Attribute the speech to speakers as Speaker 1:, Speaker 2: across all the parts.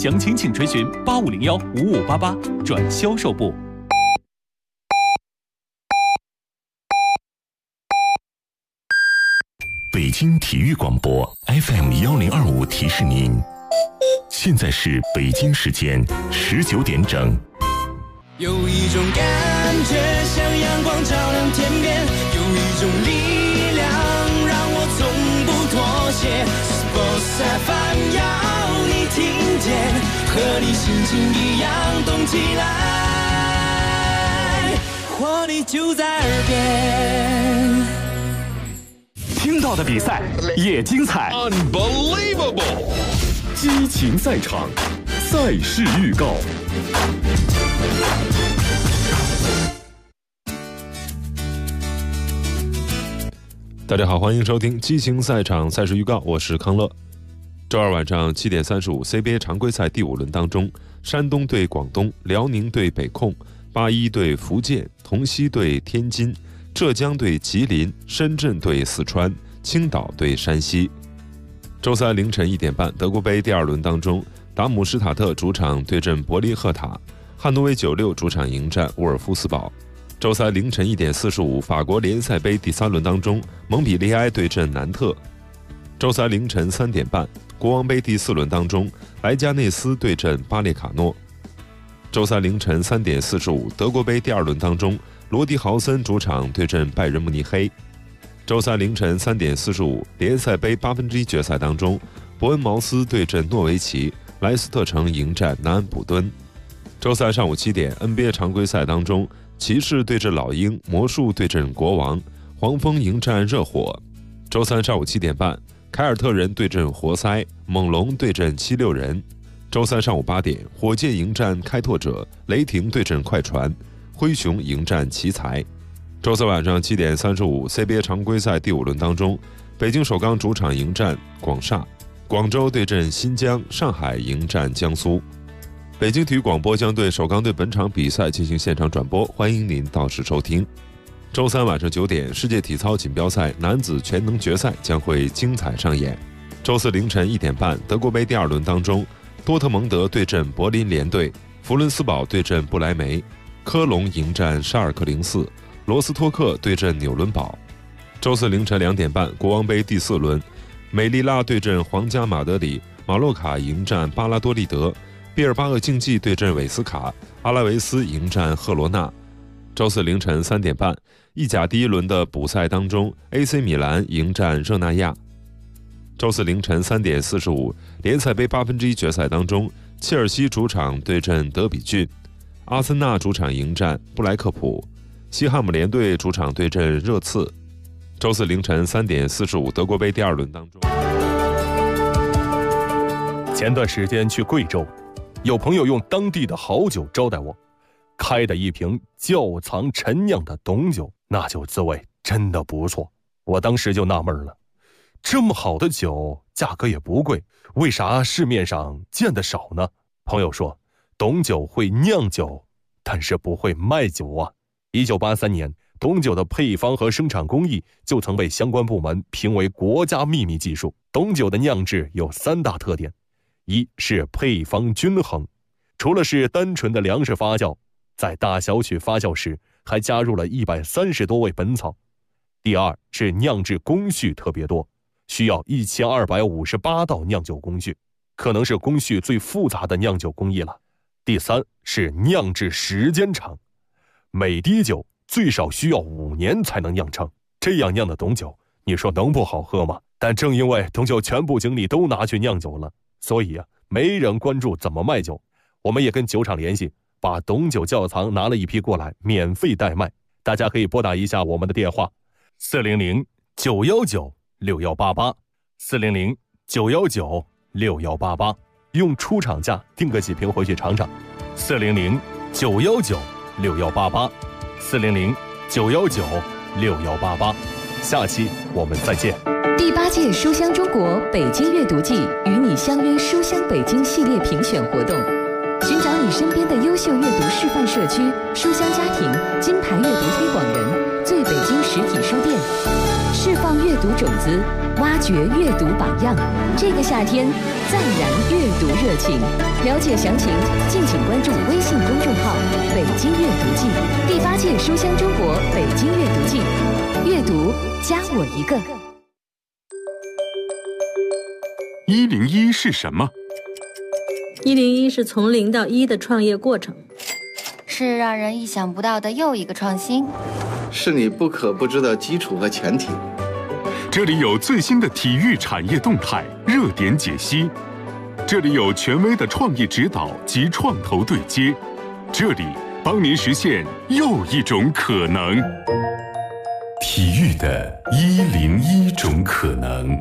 Speaker 1: 详情请垂询8501-5588转销售部。
Speaker 2: 北京体育广播 FM1025提示您，现在是北京时间19点整。
Speaker 3: 有一种感觉像阳光照亮天边，有一种力量让我从不妥协。Sports FM 要你听见，和你心情一样动起来，活力就在耳边。
Speaker 1: 听到的比赛也精彩
Speaker 4: Unbelievable
Speaker 5: 激情赛场，赛事预告。
Speaker 6: 大家好，欢迎收听激情赛场赛事预告，我是康乐。周二晚上7点35 CBA 常规赛第5轮当中，山东对广东，辽宁对北控，81对福建，同曦对天津，浙江对吉林，深圳对四川，青岛对山西。周三凌晨1点半，德国杯第2轮当中，达姆施塔特主场对阵柏林赫塔，汉诺威96主场迎战沃尔夫斯堡。周三凌晨1点45，法国联赛杯第3轮当中，蒙彼利埃对阵南特。周三凌晨3点半，国王杯第4轮当中，莱加内斯对阵巴列卡诺。周三凌晨3点45，德国杯第2轮当中，罗迪豪森主场对阵拜仁慕尼黑。周三凌晨3点45，联赛杯1/8决赛当中，伯恩茅斯对阵诺维奇，莱斯特城迎战南安普敦。周三上午7点 NBA 常规赛当中，骑士对阵老鹰，魔术对阵国王，黄蜂迎战热火。周三上午7点半，凯尔特人对阵活塞，猛龙对阵76人。周三上午8点，火箭迎战开拓者，雷霆对阵快船，灰熊迎战奇才。周四晚上7点35 CBA 常规赛第5轮当中，北京首钢主场迎战广厦，广州对阵新疆，上海迎战江苏。北京体育广播将对首钢队本场比赛进行现场转播，欢迎您到时收听。周三晚上9点，世界体操锦标赛男子全能决赛将会精彩上演。周四凌晨1点半，德国杯第2轮当中，多特蒙德对阵柏林联队，弗伦斯堡对阵不来梅，科隆迎战沙尔克零4，罗斯托克对阵纽伦堡。周四凌晨2点半，国王杯第4轮，美利拉对阵皇家马德里，马洛卡迎战巴拉多利德，毕尔巴鄂竞技对阵韦斯卡，阿拉维斯迎战赫罗纳。周四凌晨3点半，意甲第1轮的补赛当中 ，AC 米兰迎战热那亚。周四凌晨3点45，联赛杯1/8决赛当中，切尔西主场对阵德比郡，阿森纳主场迎战布莱克普，西汉姆联队主场对阵热刺。周四凌晨3点45，德国杯第2轮当中。
Speaker 5: 前段时间去贵州，有朋友用当地的好酒招待我，开的一瓶窖藏陈酿的董酒，那酒滋味真的不错。我当时就纳闷了，这么好的酒，价格也不贵，为啥市面上见得少呢？朋友说，董酒会酿酒，但是不会卖酒啊。1983年，董酒的配方和生产工艺就曾被相关部门评为国家秘密技术。董酒的酿制有3大特点，一是配方均衡，除了是单纯的粮食发酵，在大小曲发酵时还加入了130多味本草。第二是酿制工序特别多，需要1258道酿酒工序，可能是工序最复杂的酿酒工艺了。第三是酿制时间长，每滴酒最少需要5年才能酿成，这样酿的董酒，你说能不好喝吗？但正因为董酒全部精力都拿去酿酒了，所以没人关注怎么卖酒。我们也跟酒厂联系，把董酒窖藏拿了一批过来，免费代卖。大家可以拨打一下我们的电话400-919-6188 400-919-6188，用出厂价订个几瓶回去尝尝。400-919-6188 400-919-6188，下期我们再见。
Speaker 7: 第8届书香中国北京阅读季与你相约书香北京系列评选活动，寻找你身边的优秀阅读示范社区、书香家庭、金牌阅读推广人、最北京实体书店。 释放阅读种子，挖掘阅读榜样。这个夏天，再燃阅读热情。了解详情，敬请关注微信公众号“北京阅读季”第8届书香中国北京阅读季，阅读加我一个。
Speaker 2: 101是什么
Speaker 8: ？101是从0到1的创业过程，
Speaker 9: 是让人意想不到的又一个创新，
Speaker 10: 是你不可不知的基础和前提。
Speaker 2: 这里有最新的体育产业动态、热点解析，这里有权威的创业指导及创投对接，这里帮您实现又一种可能。体育的101种可能。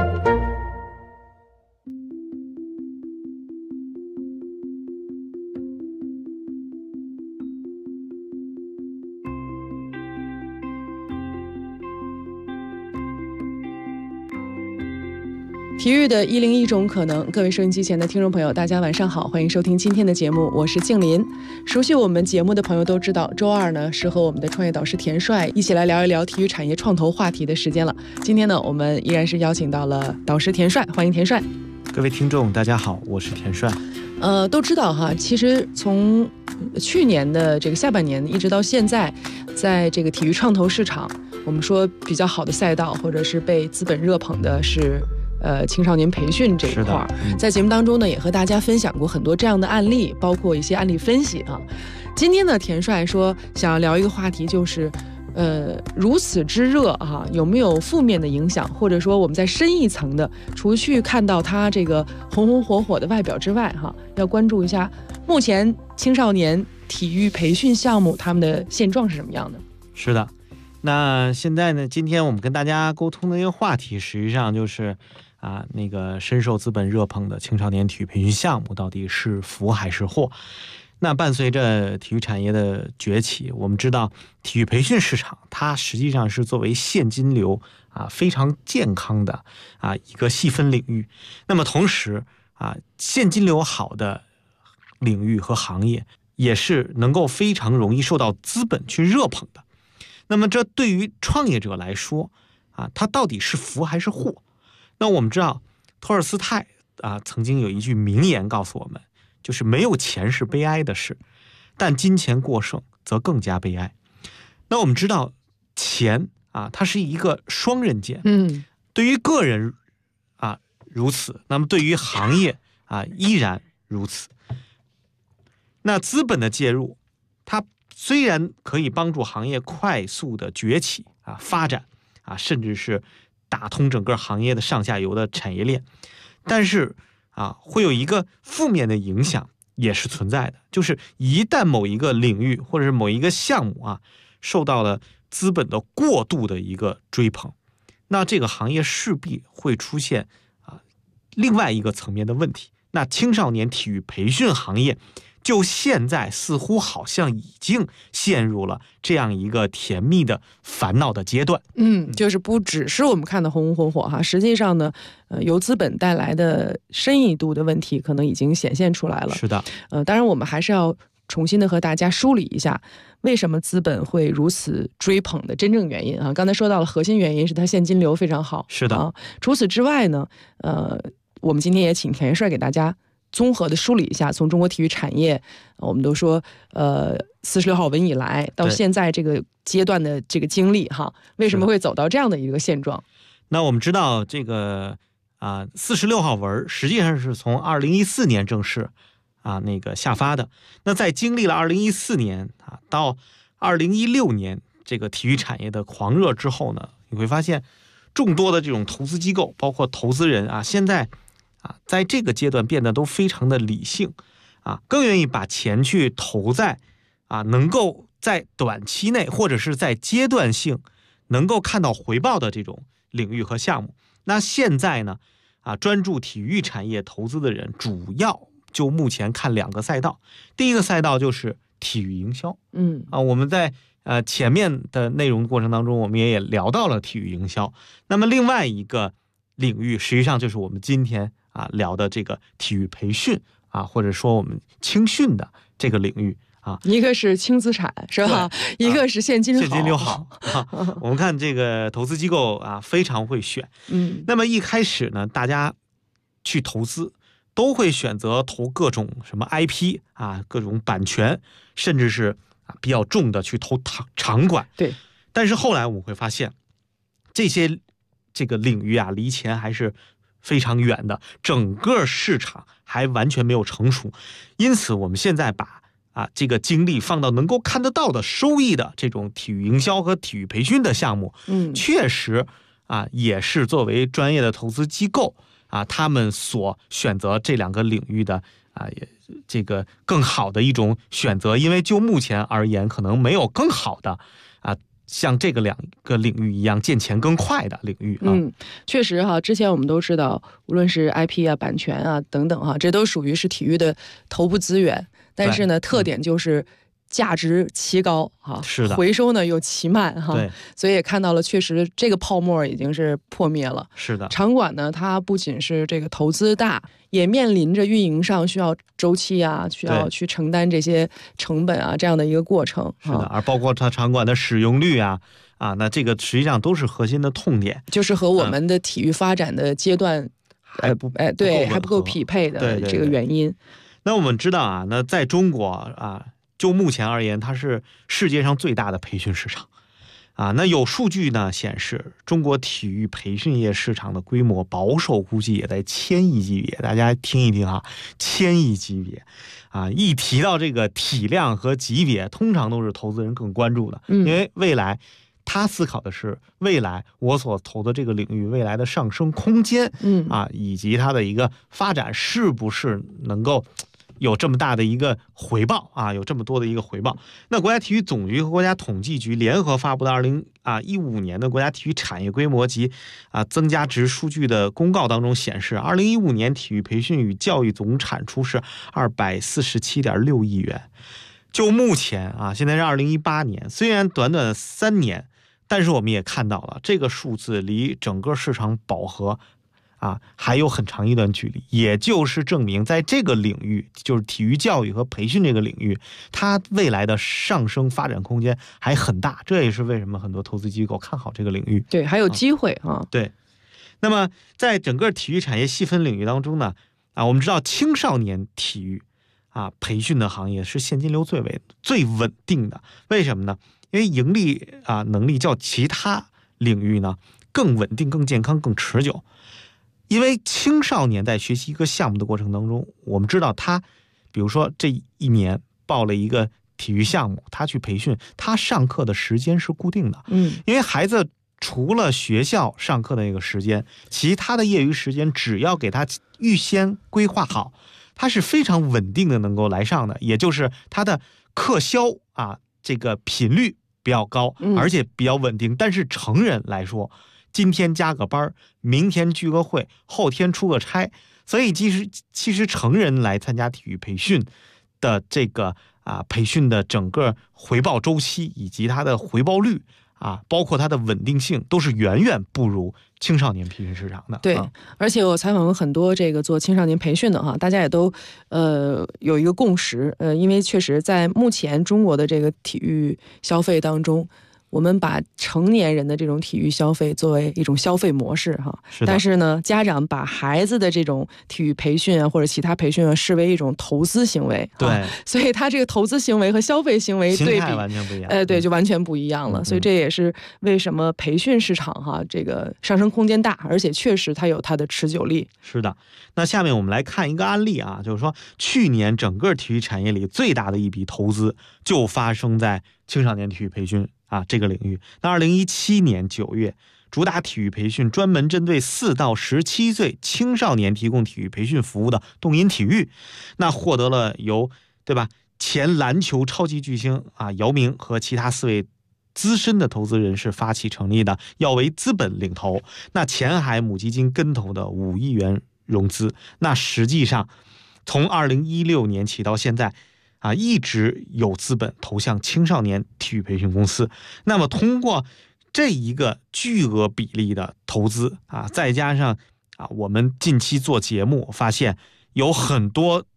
Speaker 11: 体育的101种可能，各位收音机前的听众朋友，大家晚上好，欢迎收听今天的节目，我是静林。熟悉我们节目的朋友都知道，周二呢是和我们的创业导师田帅一起来聊一聊体育产业创投话题的时间了。今天呢，我们依然是邀请到了导师田帅，欢迎田帅。
Speaker 12: 各位听众，大家好，我是田帅。
Speaker 11: 都知道哈，其实从去年的这个下半年一直到现在，在这个体育创投市场，我们说比较好的赛道，或者是被资本热捧的是青少年培训这一块，在节目当中呢，也和大家分享过很多这样的案例，包括一些案例分析啊。今天呢，田帅说想要聊一个话题，就是如此之热啊，有没有负面的影响？或者说我们在深一层的，除去看到它这个红红火火的外表之外，要关注一下目前青少年体育培训项目他们的现状是什么样的？
Speaker 12: 是的，那现在呢，今天我们跟大家沟通的一个话题，实际上就是那个深受资本热捧的青少年体育培训项目到底是福还是祸？那伴随着体育产业的崛起，我们知道体育培训市场它实际上是作为现金流非常健康的一个细分领域。那么同时现金流好的领域和行业也是能够非常容易受到资本去热捧的。那么这对于创业者来说它到底是福还是祸？那我们知道托尔斯泰曾经有一句名言告诉我们，就是没有钱是悲哀的事，但金钱过剩则更加悲哀。那我们知道钱它是一个双刃剑，对于个人如此，那么对于行业依然如此。那资本的介入，它虽然可以帮助行业快速的崛起发展甚至是打通整个行业的上下游的产业链，但是会有一个负面的影响也是存在的，就是一旦某一个领域或者是某一个项目受到了资本的过度的一个追捧，那这个行业势必会出现另外一个层面的问题。那青少年体育培训行业就现在似乎好像已经陷入了这样一个甜蜜的烦恼的阶段。
Speaker 11: 就是不只是我们看的红红火火实际上呢，由资本带来的深一度的问题可能已经显现出来了。
Speaker 12: 是的，
Speaker 11: 当然我们还是要重新的和大家梳理一下，为什么资本会如此追捧的真正原因刚才说到了核心原因是它现金流非常好。
Speaker 12: 是的，
Speaker 11: 除此之外呢，我们今天也请田帅给大家综合的梳理一下，从中国体育产业，我们都说46号文以来到现在这个阶段的这个经历为什么会走到这样的一个现状？
Speaker 12: 那我们知道这个46号文实际上是从2014年正式那个下发的。那在经历了2014年到2016年这个体育产业的狂热之后呢，你会发现众多的这种投资机构包括投资人现在在这个阶段变得都非常的理性更愿意把钱去投在能够在短期内或者是在阶段性能够看到回报的这种领域和项目。那现在呢专注体育产业投资的人主要就目前看2个赛道。第一个赛道就是体育营销。我们在前面的内容过程当中我们也聊到了体育营销。那么另外一个领域实际上就是我们今天聊的这个体育培训或者说我们青训的这个领域
Speaker 11: 一个是轻资产是吧？一个是现金流好。
Speaker 12: 现金流好我们看这个投资机构啊，非常会选。那么一开始呢，大家去投资都会选择投各种什么 IP 啊，各种版权，甚至是比较重的去投场馆。
Speaker 11: 对。
Speaker 12: 但是后来我们会发现，这个领域啊，离钱还是非常远的，整个市场还完全没有成熟。因此，我们现在把这个精力放到能够看得到的收益的这种体育营销和体育培训的项目，确实也是作为专业的投资机构他们所选择这两个领域的这个更好的一种选择。因为就目前而言，可能没有更好的像这个两个领域一样见钱更快的领域
Speaker 11: 确实之前我们都知道，无论是 IP 版权等等这都属于是体育的头部资源。但是呢，特点就是价值奇高
Speaker 12: 是的，
Speaker 11: 回收呢又奇慢
Speaker 12: 对，
Speaker 11: 所以也看到了，确实这个泡沫已经是破灭了。
Speaker 12: 是的，
Speaker 11: 场馆呢，它不仅是这个投资大，也面临着运营上需要周期需要去承担这些成本这样的一个过程。
Speaker 12: 是的，而包括它场馆的使用率那这个实际上都是核心的痛点，
Speaker 11: 就是和我们的体育发展的阶段还不够匹配的这个原因。
Speaker 12: 那我们知道那在中国就目前而言，它是世界上最大的培训市场那有数据呢显示，中国体育培训业市场的规模保守估计也在1000亿级别。大家听一听1000亿级别一提到这个体量和级别，通常都是投资人更关注的，因为未来他思考的是未来我所投的这个领域未来的上升空间以及它的一个发展是不是能够有这么大的一个回报有这么多的一个回报。那国家体育总局和国家统计局联合发布的2015年的国家体育产业规模及增加值数据的公告当中显示，2015年体育培训与教育总产出是247.6亿元。就目前现在是2018年，虽然短短的3年，但是我们也看到了这个数字离整个市场饱和还有很长一段距离，也就是证明在这个领域，就是体育教育和培训这个领域，它未来的上升发展空间还很大。这也是为什么很多投资机构看好这个领域。
Speaker 11: 对，还有机会
Speaker 12: 对。那么在整个体育产业细分领域当中呢我们知道青少年体育培训的行业是现金流最稳定的。为什么呢？因为盈利能力较其他领域呢更稳定、更健康、更持久。因为青少年在学习一个项目的过程当中，我们知道他比如说这一年报了一个体育项目，他去培训，他上课的时间是固定的因为孩子除了学校上课的那个时间，其他的业余时间只要给他预先规划好，他是非常稳定的能够来上的。也就是他的课销这个频率比较高，而且比较稳定。但是成人来说，今天加个班，明天聚个会，后天出个差，所以其实成人来参加体育培训的这个培训的整个回报周期以及它的回报率包括它的稳定性，都是远远不如青少年培训市场的。
Speaker 11: 对，而且我采访过很多这个做青少年培训的大家也都有一个共识，因为确实在目前中国的这个体育消费当中，我们把成年人的这种体育消费作为一种消费模式但是呢，家长把孩子的这种体育培训或者其他培训视为一种投资行为。
Speaker 12: 对，
Speaker 11: 所以他这个投资行为和消费行为对比
Speaker 12: 完全不一样。
Speaker 11: 对，就完全不一样了。所以这也是为什么培训市场这个上升空间大，而且确实它有它的持久力。
Speaker 12: 是的。那下面我们来看一个案例就是说去年整个体育产业里最大的一笔投资就发生在青少年体育培训这个领域。那2017年9月，主打体育培训，专门针对4到17岁青少年提供体育培训服务的动音体育，那获得了由前篮球超级巨星姚明和其他4位资深的投资人士发起成立的耀维资本领投，那前海母基金跟投的5亿元融资。那实际上从2016年起到现在一直有资本投向青少年体育培训公司。那么通过这一个巨额比例的投资再加上我们近期做节目发现有很多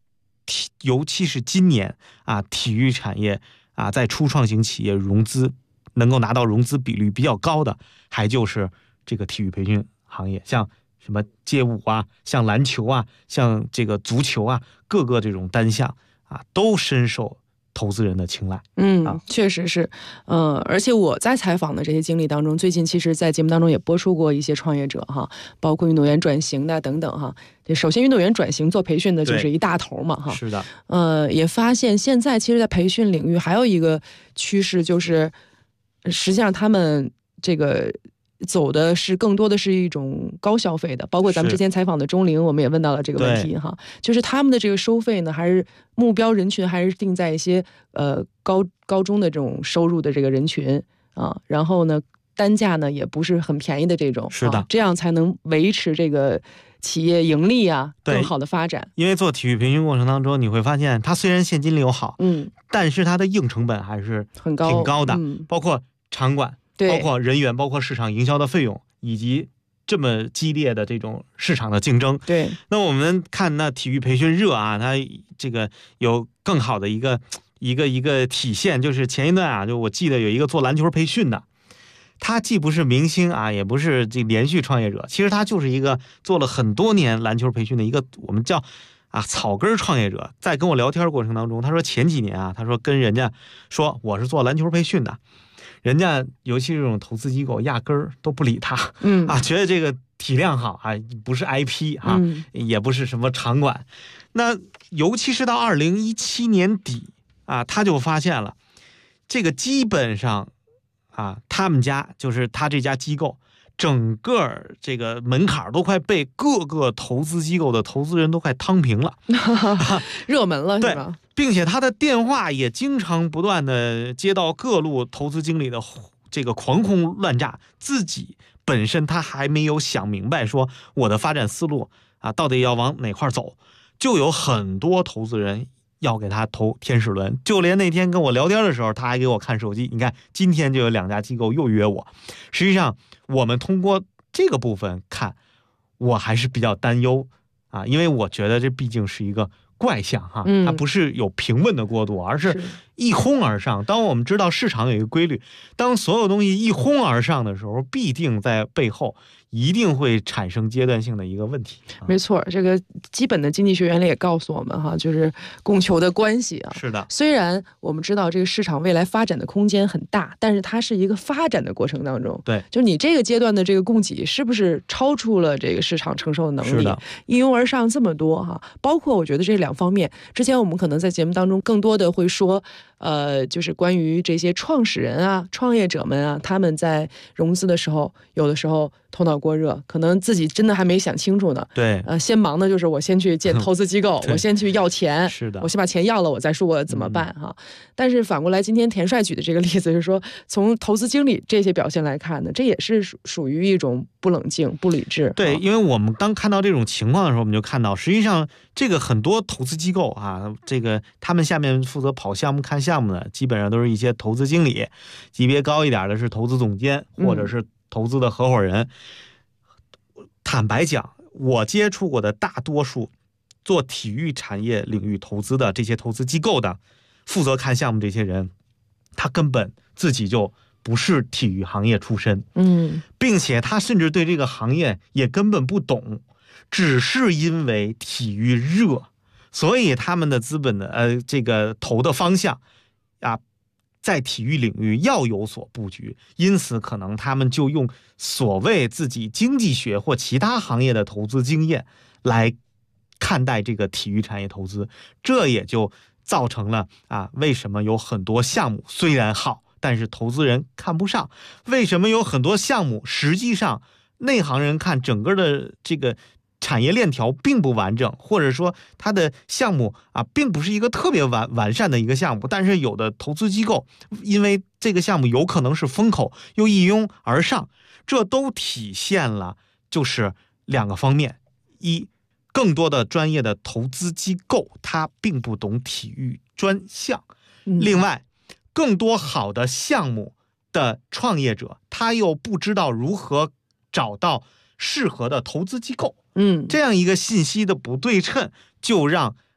Speaker 12: 尤其是今年啊，体育产业啊，在初创型企业融资能够拿到融资比率比较高的，还就是这个体育培训行业，像什么街舞啊，像篮球啊，像这个足球啊，各个这种单项啊，都深受投资人的青睐。
Speaker 11: 确实是，而且我在采访的这些经历当中，最近其实在节目当中也播出过一些创业者哈，包括运动员转型的等等哈。首先运动员转型做培训的就是一大头嘛哈。
Speaker 12: 是的。
Speaker 11: 也发现现在其实在培训领域还有一个趋势，就是实际上他们这个走的是更多的是一种高消费的，包括咱们之前采访的钟玲，我们也问到了这个问题哈，就是他们的这个收费呢，还是目标人群还是定在一些高中的这种收入的这个人群啊，然后呢单价呢也不是很便宜的这种，
Speaker 12: 是的，
Speaker 11: 这样才能维持这个企业盈利啊更好的发展。
Speaker 12: 因为做体育培训过程当中，你会发现它虽然现金流好，但是它的硬成本还是挺高的，包括场馆。包括人员，包括市场营销的费用，以及这么激烈的这种市场的竞争。
Speaker 11: 对，
Speaker 12: 那我们看那体育培训热啊，它这个有更好的一个体现，就是前一段啊，就我记得有一个做篮球培训的，他既不是明星啊，也不是这连续创业者，其实他就是一个做了很多年篮球培训的一个我们叫草根创业者。在跟我聊天过程当中，他说前几年啊，他说跟人家说我是做篮球培训的。人家尤其是这种投资机构压根儿都不理他，觉得这个体量好啊，不是 IP 啊，也不是什么场馆。那尤其是到2017年底啊，他就发现了，这个基本上啊，他们家就是他这家机构，整个这个门槛都快被各个投资机构的投资人都快趟平了，
Speaker 11: 热门了是吧？
Speaker 12: 并且他的电话也经常不断的接到各路投资经理的这个狂轰乱炸，自己本身他还没有想明白说我的发展思路啊到底要往哪块走，就有很多投资人要给他投天使轮。就连那天跟我聊天的时候，他还给我看手机，你看今天就有2家机构又约我。实际上我们通过这个部分看，我还是比较担忧啊，因为我觉得这毕竟是一个怪象哈，它不是有平稳的过渡，而是一哄而上。当我们知道市场有一个规律，当所有东西一哄而上的时候，必定在背后一定会产生阶段性的一个问题。
Speaker 11: 没错，这个基本的经济学原理也告诉我们哈，就是供求的关系啊。
Speaker 12: 是的，
Speaker 11: 虽然我们知道这个市场未来发展的空间很大，但是它是一个发展的过程当中。
Speaker 12: 对，
Speaker 11: 就你这个阶段的这个供给是不是超出了这个市场承受的能力？
Speaker 12: 是的，
Speaker 11: 一拥而上这么多哈，包括我觉得这2方面，之前我们可能在节目当中更多的会说，就是关于这些创始人啊、创业者们啊，他们在融资的时候，有的时候头脑过热，可能自己真的还没想清楚呢。
Speaker 12: 对，
Speaker 11: 先忙的就是我先去见投资机构，我先去要钱，
Speaker 12: 是的，
Speaker 11: 我先把钱要了，我再说我怎么办哈。但是反过来，今天田帅举的这个例子就是说，从投资经理这些表现来看呢，这也是属于一种不冷静、不理智。
Speaker 12: 对，因为我们当看到这种情况的时候，我们就看到，实际上这个很多投资机构啊，这个他们下面负责跑项目、看项目的，基本上都是一些投资经理，级别高一点的是投资总监或者是投资的合伙人。坦白讲，我接触过的大多数做体育产业领域投资的这些投资机构的负责看项目这些人，他根本自己就不是体育行业出身，并且他甚至对这个行业也根本不懂，只是因为体育热，所以他们的资本的这个投的方向啊，在体育领域要有所布局，因此可能他们就用所谓自己经济学或其他行业的投资经验来看待这个体育产业投资，这也就造成了为什么有很多项目虽然好，但是投资人看不上？为什么有很多项目实际上内行人看整个的这个产业链条并不完整，或者说它的项目并不是一个特别完善的一个项目，但是有的投资机构因为这个项目有可能是风口，又一拥而上，这都体现了就是2个方面：一，更多的专业的投资机构它并不懂体育专项；另外，更多好的项目的创业者他又不知道如何找到适合的投资机构。这样一个信息的不对称，就让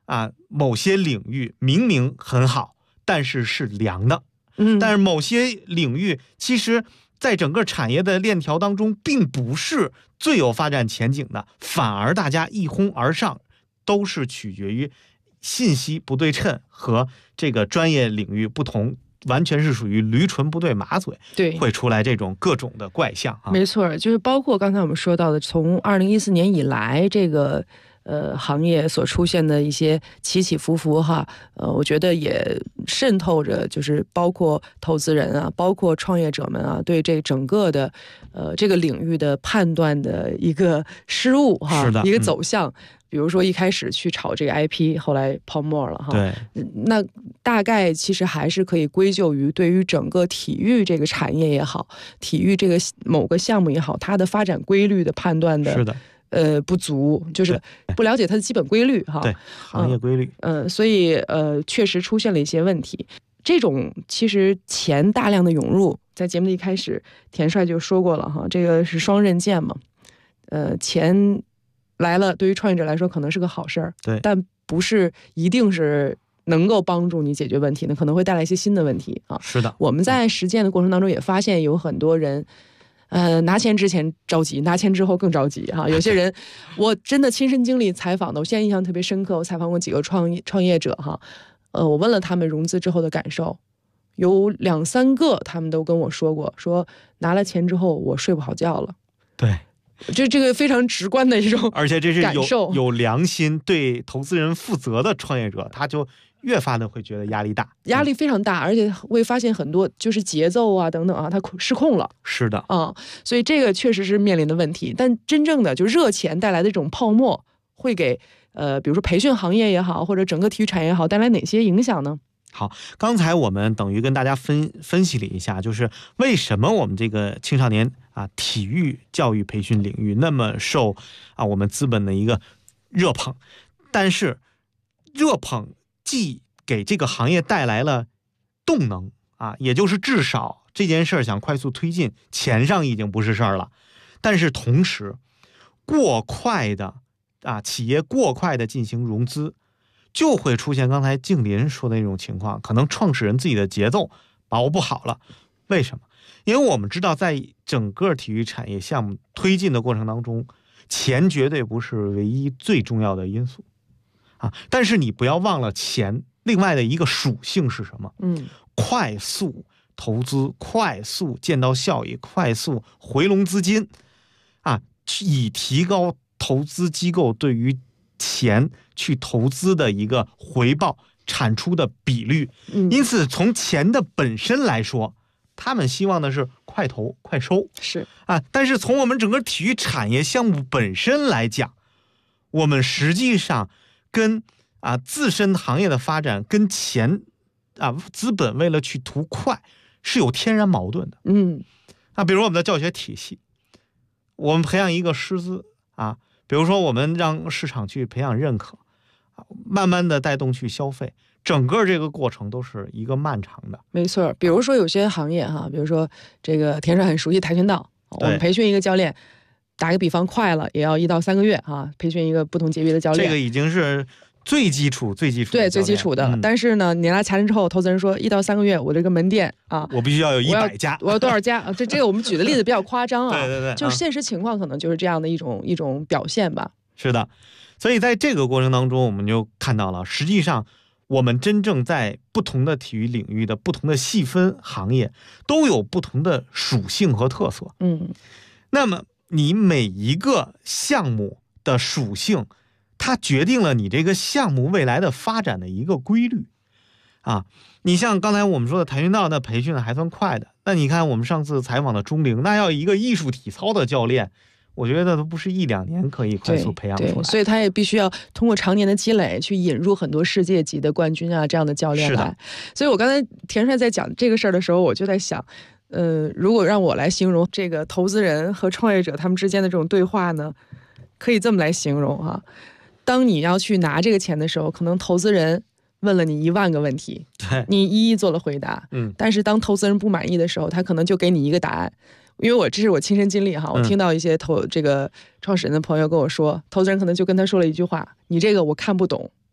Speaker 12: 某些领域明明很好，但是是凉的。但是某些领域其实在整个产业的链条当中并不是最有发展前景的，反而大家一哄而上，都是取决于信息不对称和这个专业领域不同，完全是属于驴唇不对马嘴，
Speaker 11: 对，
Speaker 12: 会出来这种各种的怪象啊。
Speaker 11: 没错，就是包括刚才我们说到的，从2014年以来，这个行业所出现的一些起起伏伏哈，我觉得也渗透着，就是包括投资人啊，包括创业者们啊，对这整个的这个领域的判断的一个失误哈，
Speaker 12: 是的，
Speaker 11: 一个走向。比如说一开始去炒这个 IP， 后来泡沫了哈。
Speaker 12: 对，
Speaker 11: 那大概其实还是可以归咎于对于整个体育这个产业也好，体育这个某个项目也好，它的发展规律的判断的。
Speaker 12: 是的。
Speaker 11: 不足，就是不了解它的基本规律哈。
Speaker 12: 对，行业规律。
Speaker 11: 所以确实出现了一些问题。这种其实钱大量的涌入，在节目的一开始，田帅就说过了哈，这个是双刃剑嘛。钱来了，对于创业者来说可能是个好事儿，
Speaker 12: 对，
Speaker 11: 但不是一定是能够帮助你解决问题的，可能会带来一些新的问题啊。
Speaker 12: 是的，
Speaker 11: 我们在实践的过程当中也发现有很多人。拿钱之前着急，拿钱之后更着急哈。有些人，我真的亲身经历采访的，我现在印象特别深刻。我采访过几个创业者哈，我问了他们融资之后的感受，有2、3个他们都跟我说过，说拿了钱之后我睡不好觉了。
Speaker 12: 对，
Speaker 11: 这个非常直观的一种感受，
Speaker 12: 而且这是有良心、对投资人负责的创业者，他就越发的会觉得压力大，
Speaker 11: 压力非常大，而且会发现很多就是节奏啊等等啊，它失控了。
Speaker 12: 是的
Speaker 11: 啊，所以这个确实是面临的问题。但真正的就热钱带来的这种泡沫，会给比如说培训行业也好，或者整个体育产业也好，带来哪些影响呢？
Speaker 12: 好，刚才我们等于跟大家分析了一下，就是为什么我们这个青少年体育教育培训领域那么受我们资本的一个热捧，但是热捧既给这个行业带来了动能也就是至少这件事想快速推进，钱上已经不是事儿了，但是同时过快的企业过快的进行融资，就会出现刚才静林说的那种情况，可能创始人自己的节奏把握不好了。为什么？因为我们知道在整个体育产业项目推进的过程当中，钱绝对不是唯一最重要的因素但是你不要忘了钱另外的一个属性是什么？快速投资，快速见到效益，快速回笼资金以提高投资机构对于钱去投资的一个回报产出的比率。因此从钱的本身来说，他们希望的是快投快收，
Speaker 11: 是
Speaker 12: 但是从我们整个体育产业项目本身来讲，我们实际上跟自身行业的发展跟钱资本为了去图快是有天然矛盾的。比如我们的教学体系，我们培养一个师资比如说我们让市场去培养认可，慢慢的带动去消费，整个这个过程都是一个漫长的。
Speaker 11: 没错，比如说有些行业比如说这个田帅很熟悉跆拳道，我们培训一个教练，打个比方，快了也要1到3个月培训一个不同级别的教练，
Speaker 12: 这个已经是最基础的，
Speaker 11: 对，最基础的。但是呢，你拿钱之后，投资人说1到3个月，我这个门店
Speaker 12: 我必须要有100家，
Speaker 11: 我要多少家这个我们举的例子比较夸张
Speaker 12: 对，
Speaker 11: 就是现实情况可能就是这样的一种表现吧。
Speaker 12: 是的，所以在这个过程当中，我们就看到了，实际上我们真正在不同的体育领域的不同的细分行业都有不同的属性和特色。那么你每一个项目的属性，它决定了你这个项目未来的发展的一个规律你像刚才我们说的跆拳道，那培训还算快的，那你看我们上次采访的钟灵，那要一个艺术体操的教练，我觉得都不是1、2年可以快速培养出来，
Speaker 11: 所以他也必须要通过常年的积累去引入很多世界级的冠军这样的教练来。所以我刚才田帅在讲这个事儿的时候，我就在想如果让我来形容这个投资人和创业者他们之间的这种对话呢，可以这么来形容当你要去拿这个钱的时候，可能投资人问了你1万个问题，你一一做了回答，但是当投资人不满意的时候，他可能就给你一个答案。因为这是我亲身经历我听到一些这个创始人的朋友跟我说，投资人可能就跟他说了一句话，你这个我看不懂，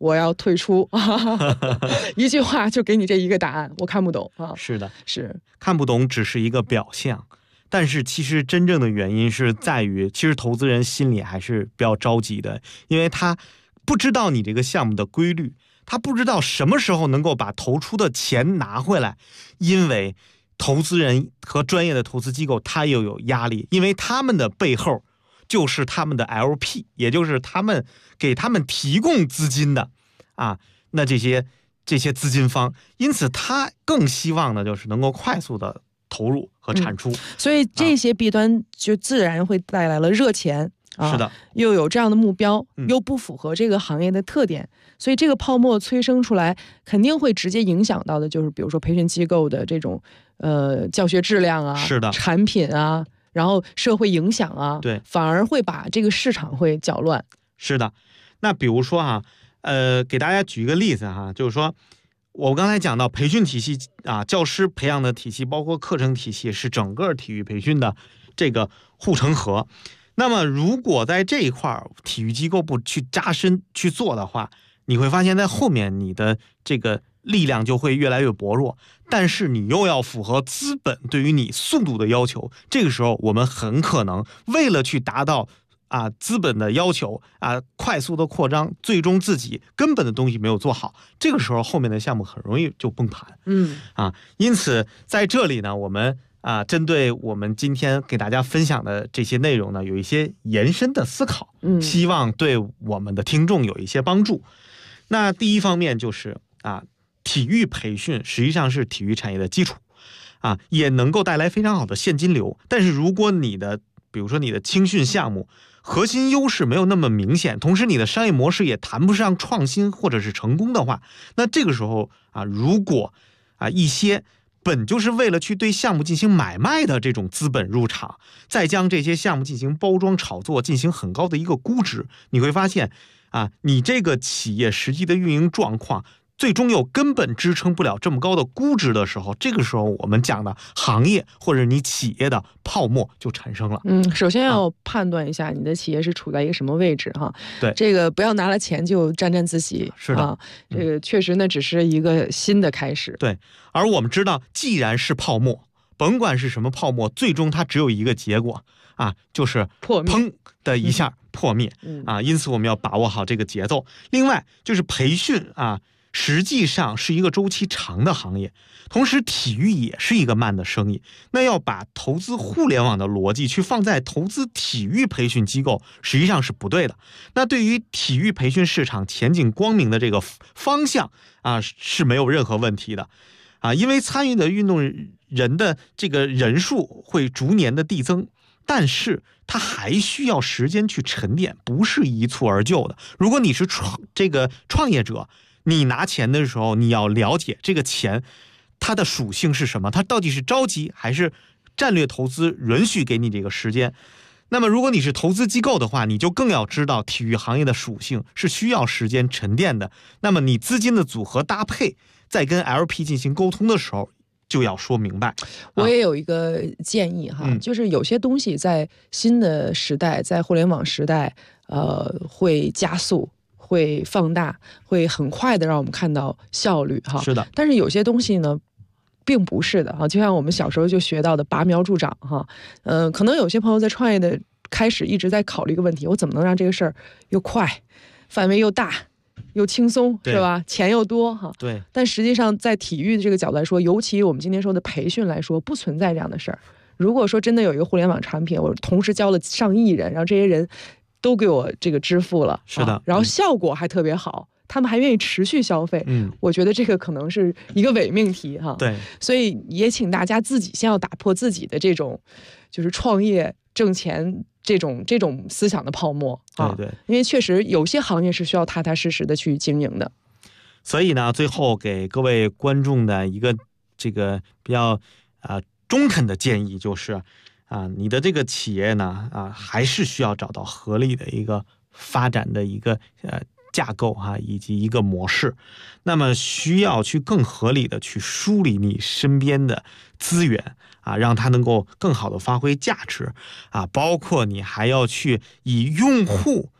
Speaker 11: 我要退出，一句话就给你这一个答案，我看不懂啊。
Speaker 12: 是的，
Speaker 11: 是
Speaker 12: 看不懂只是一个表象，但是其实真正的原因是在于，其实投资人心里还是比较着急的，因为他不知道你这个项目的规律，他不知道什么时候能够把投出的钱拿回来，因为投资人和专业的投资机构他又有压力，因为他们的背后就是他们的 LP， 也就是他们给他们提供资金的啊，那这些资金方，因此他更希望的就是能够快速的投入和产出，
Speaker 11: 所以这些弊端就自然会带来了热钱。
Speaker 12: 是的，
Speaker 11: 又有这样的目标，又不符合这个行业的特点，所以这个泡沫催生出来，肯定会直接影响到的，就是比如说培训机构的这种教学质量啊，
Speaker 12: 是的，
Speaker 11: 产品啊，然后社会影响啊，
Speaker 12: 对，
Speaker 11: 反而会把这个市场会搅乱。
Speaker 12: 是的，那比如说给大家举一个例子就是说，我刚才讲到培训体系啊，教师培养的体系，包括课程体系，是整个体育培训的这个护城河。那么如果在这一块体育机构不去扎身去做的话，你会发现在后面你的这个力量就会越来越薄弱，但是你又要符合资本对于你速度的要求，这个时候我们很可能为了去达到资本的要求快速的扩张，最终自己根本的东西没有做好，这个时候后面的项目很容易就崩盘。因此在这里呢，我们针对我们今天给大家分享的这些内容呢，有一些延伸的思考，希望对我们的听众有一些帮助。那第一方面就是体育培训实际上是体育产业的基础也能够带来非常好的现金流。但是如果比如说你的青训项目核心优势没有那么明显，同时你的商业模式也谈不上创新或者是成功的话，那这个时候如果一些本就是为了去对项目进行买卖的这种资本入场，再将这些项目进行包装炒作，进行很高的一个估值，你会发现你这个企业实际的运营状况最终又根本支撑不了这么高的估值的时候，这个时候我们讲的行业或者你企业的泡沫就产生了。
Speaker 11: 首先要判断一下你的企业是处在一个什么位置
Speaker 12: 对，
Speaker 11: 这个不要拿了钱就沾沾自喜。
Speaker 12: 是的，
Speaker 11: 这个确实呢只是一个新的开始。
Speaker 12: 对，而我们知道，既然是泡沫，甭管是什么泡沫，最终它只有一个结果就是砰的一下破灭因此我们要把握好这个节奏。另外就是培训实际上是一个周期长的行业，同时体育也是一个慢的生意。那要把投资互联网的逻辑去放在投资体育培训机构，实际上是不对的。那对于体育培训市场前景光明的这个方向是没有任何问题的因为参与的运动人的这个人数会逐年的递增，但是它还需要时间去沉淀，不是一蹴而就的。如果你是创业者，你拿钱的时候，你要了解这个钱它的属性是什么，它到底是着急还是战略投资允许给你这个时间。那么如果你是投资机构的话，你就更要知道体育行业的属性是需要时间沉淀的。那么你资金的组合搭配在跟 LP 进行沟通的时候就要说明白。
Speaker 11: 我也有一个建议就是有些东西在新的时代，在互联网时代会加速，会放大，会很快的让我们看到效率
Speaker 12: 是的，
Speaker 11: 但是有些东西呢并不是的就像我们小时候就学到的拔苗助长可能有些朋友在创业的开始一直在考虑一个问题，我怎么能让这个事儿又快，范围又大，又轻松，是吧？钱又多
Speaker 12: 对。
Speaker 11: 但实际上在体育的这个角度来说，尤其我们今天说的培训来说，不存在这样的事儿。如果说真的有一个互联网产品，我同时教了上亿人，然后这些人都给我这个支付了，
Speaker 12: 是的，
Speaker 11: 然后效果还特别好，他们还愿意持续消费，我觉得这个可能是一个伪命题
Speaker 12: 对，
Speaker 11: 所以也请大家自己先要打破自己的这种就是创业挣钱这种思想的泡沫
Speaker 12: 对，
Speaker 11: 因为确实有些行业是需要踏踏实实的去经营的。
Speaker 12: 所以呢，最后给各位观众的一个这个比较中肯的建议就是你的这个企业呢还是需要找到合理的一个发展的一个架构以及一个模式。那么需要去更合理的去梳理你身边的资源让它能够更好的发挥价值包括你还要去以用户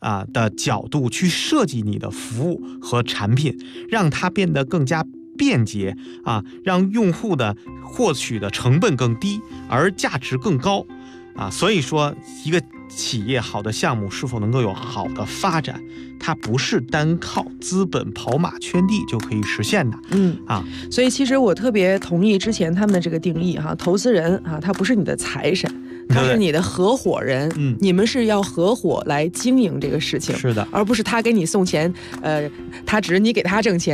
Speaker 12: 的角度去设计你的服务和产品，让它变得更加便捷啊，让用户的获取的成本更低，而价值更高啊。所以说，一个企业好的项目是否能够有好的发展，它不是单靠资本跑马圈地就可以实现的。
Speaker 11: 所以其实我特别同意之前他们的这个定义哈，投资人啊，他不是你的财神，他是你的合伙人，你们是要合伙来经营这个事情，
Speaker 12: 是的，
Speaker 11: 而不是他给你送钱，他指你给他挣钱。